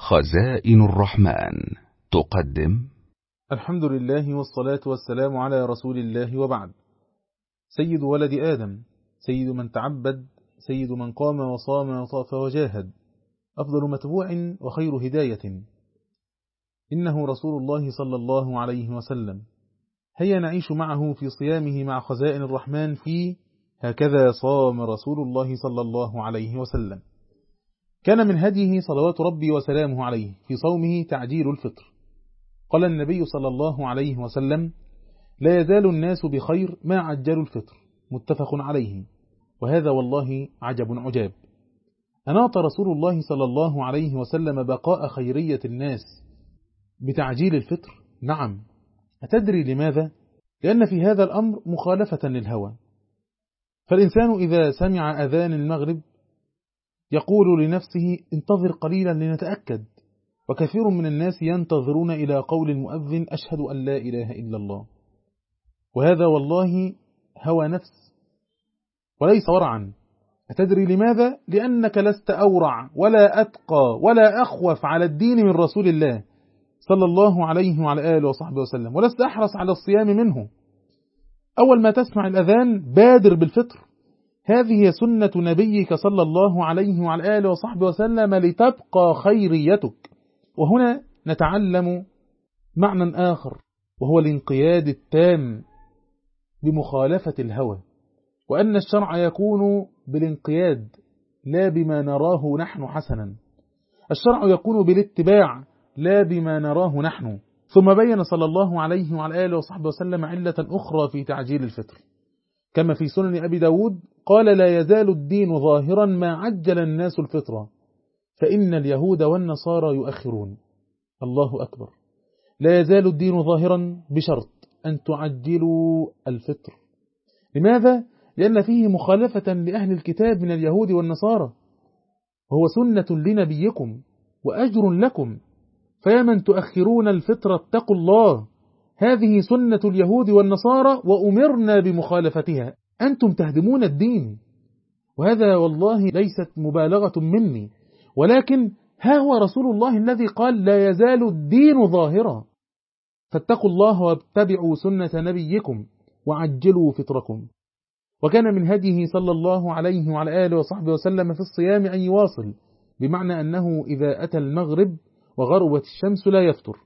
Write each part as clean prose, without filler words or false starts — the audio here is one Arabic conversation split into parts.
خزائن الرحمن تقدم. الحمد لله والصلاة والسلام على رسول الله، وبعد. سيد ولد آدم، سيد من تعبد، سيد من قام وصام وطاف وجاهد، أفضل متبوع وخير هداية، إنه رسول الله صلى الله عليه وسلم. هيا نعيش معه في صيامه مع خزائن الرحمن في هكذا صام رسول الله صلى الله عليه وسلم. كان من هديه صلوات ربي وسلامه عليه في صومه تعجيل الفطر. قال النبي صلى الله عليه وسلم: لا يزال الناس بخير ما عجلوا الفطر، متفق عليه. وهذا والله عجب عجاب. أناط رسول الله صلى الله عليه وسلم بقاء خيرية الناس بتعجيل الفطر؟ نعم. أتدري لماذا؟ لأن في هذا الأمر مخالفة للهوى. فالإنسان إذا سمع أذان المغرب يقول لنفسه: انتظر قليلا لنتأكد. وكثير من الناس ينتظرون إلى قول المؤذن: أشهد أن لا إله إلا الله. وهذا والله هوى نفس وليس ورعا. أتدري لماذا؟ لأنك لست أورع ولا أتقى ولا أخوف على الدين من رسول الله صلى الله عليه وعلى آله وصحبه وسلم، ولست أحرص على الصيام منه. أول ما تسمع الأذان بادر بالفطر. هذه سنة نبيك صلى الله عليه وعلى آله وصحبه وسلم لتبقى خيريتك. وهنا نتعلم معنى آخر، وهو الانقياد التام بمخالفة الهوى، وأن الشرع يكون بالانقياد لا بما نراه نحن حسنا. الشرع يكون بالاتباع لا بما نراه نحن. ثم بين صلى الله عليه وعلى آله وصحبه وسلم علة أخرى في تعجيل الفطر، كما في سنن أبي داود قال: لا يزال الدين ظاهرا ما عجل الناس الفطرة، فإن اليهود والنصارى يؤخرون. الله أكبر. لا يزال الدين ظاهرا بشرط أن تعجلوا الفطر. لماذا؟ لأن فيه مخالفة لأهل الكتاب من اليهود والنصارى، وهو سنة لنبيكم وأجر لكم، فيا من تؤخرون الفطر اتقوا الله. هذه سنة اليهود والنصارى وأمرنا بمخالفتها. أنتم تهدمون الدين، وهذا والله ليست مبالغة مني، ولكن ها هو رسول الله الذي قال: لا يزال الدين ظاهرا. فاتقوا الله واتبعوا سنة نبيكم وعجلوا فطركم. وكان من هديه صلى الله عليه وعلى آله وصحبه وسلم في الصيام أن يواصل، بمعنى أنه إذا أتى المغرب وغربت الشمس لا يفطر،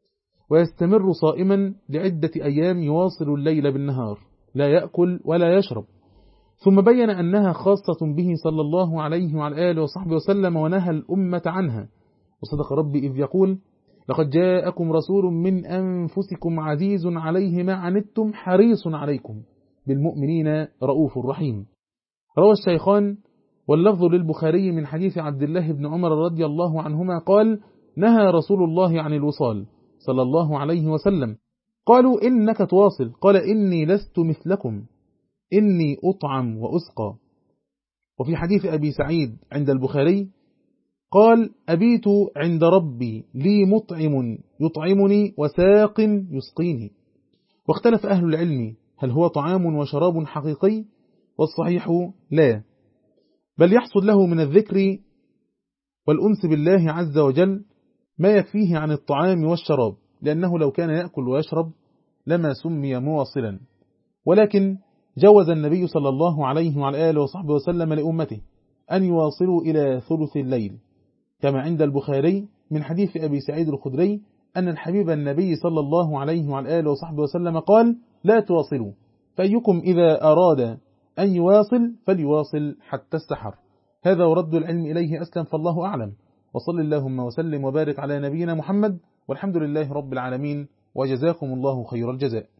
ويستمر صائما لعدة أيام يواصل الليل بالنهار، لا يأكل ولا يشرب. ثم بين أنها خاصة به صلى الله عليه وعلى آله وصحبه وسلم، ونهى الأمة عنها. وصدق ربي إذ يقول: لقد جاءكم رسول من أنفسكم عزيز عليه ما عنتم حريص عليكم بالمؤمنين رؤوف رحيم. روى الشيخان واللفظ للبخاري من حديث عبد الله بن عمر رضي الله عنهما قال: نهى رسول الله عن الوصال صلى الله عليه وسلم. قالوا: إنك تواصل؟ قال: إني لست مثلكم، إني أطعم وأسقى. وفي حديث أبي سعيد عند البخاري قال: أبيت عند ربي لي مطعم يطعمني وساق يسقيني. واختلف أهل العلم هل هو طعام وشراب حقيقي؟ والصحيح لا، بل يحصل له من الذكر والأنس بالله عز وجل ما يكفيه عن الطعام والشراب، لأنه لو كان يأكل ويشرب لما سمي مواصلا. ولكن جوز النبي صلى الله عليه وعلى آله وصحبه وسلم لأمته أن يواصلوا إلى ثلث الليل، كما عند البخاري من حديث أبي سعيد الخدري أن الحبيب النبي صلى الله عليه وعلى آله وصحبه وسلم قال: لا تواصلوا، فأيكم إذا أراد أن يواصل فليواصل حتى السحر. هذا ورد العلم إليه أسلم، فالله أعلم. وصل اللهم وسلم وبارك على نبينا محمد، والحمد لله رب العالمين، وجزاكم الله خير الجزاء.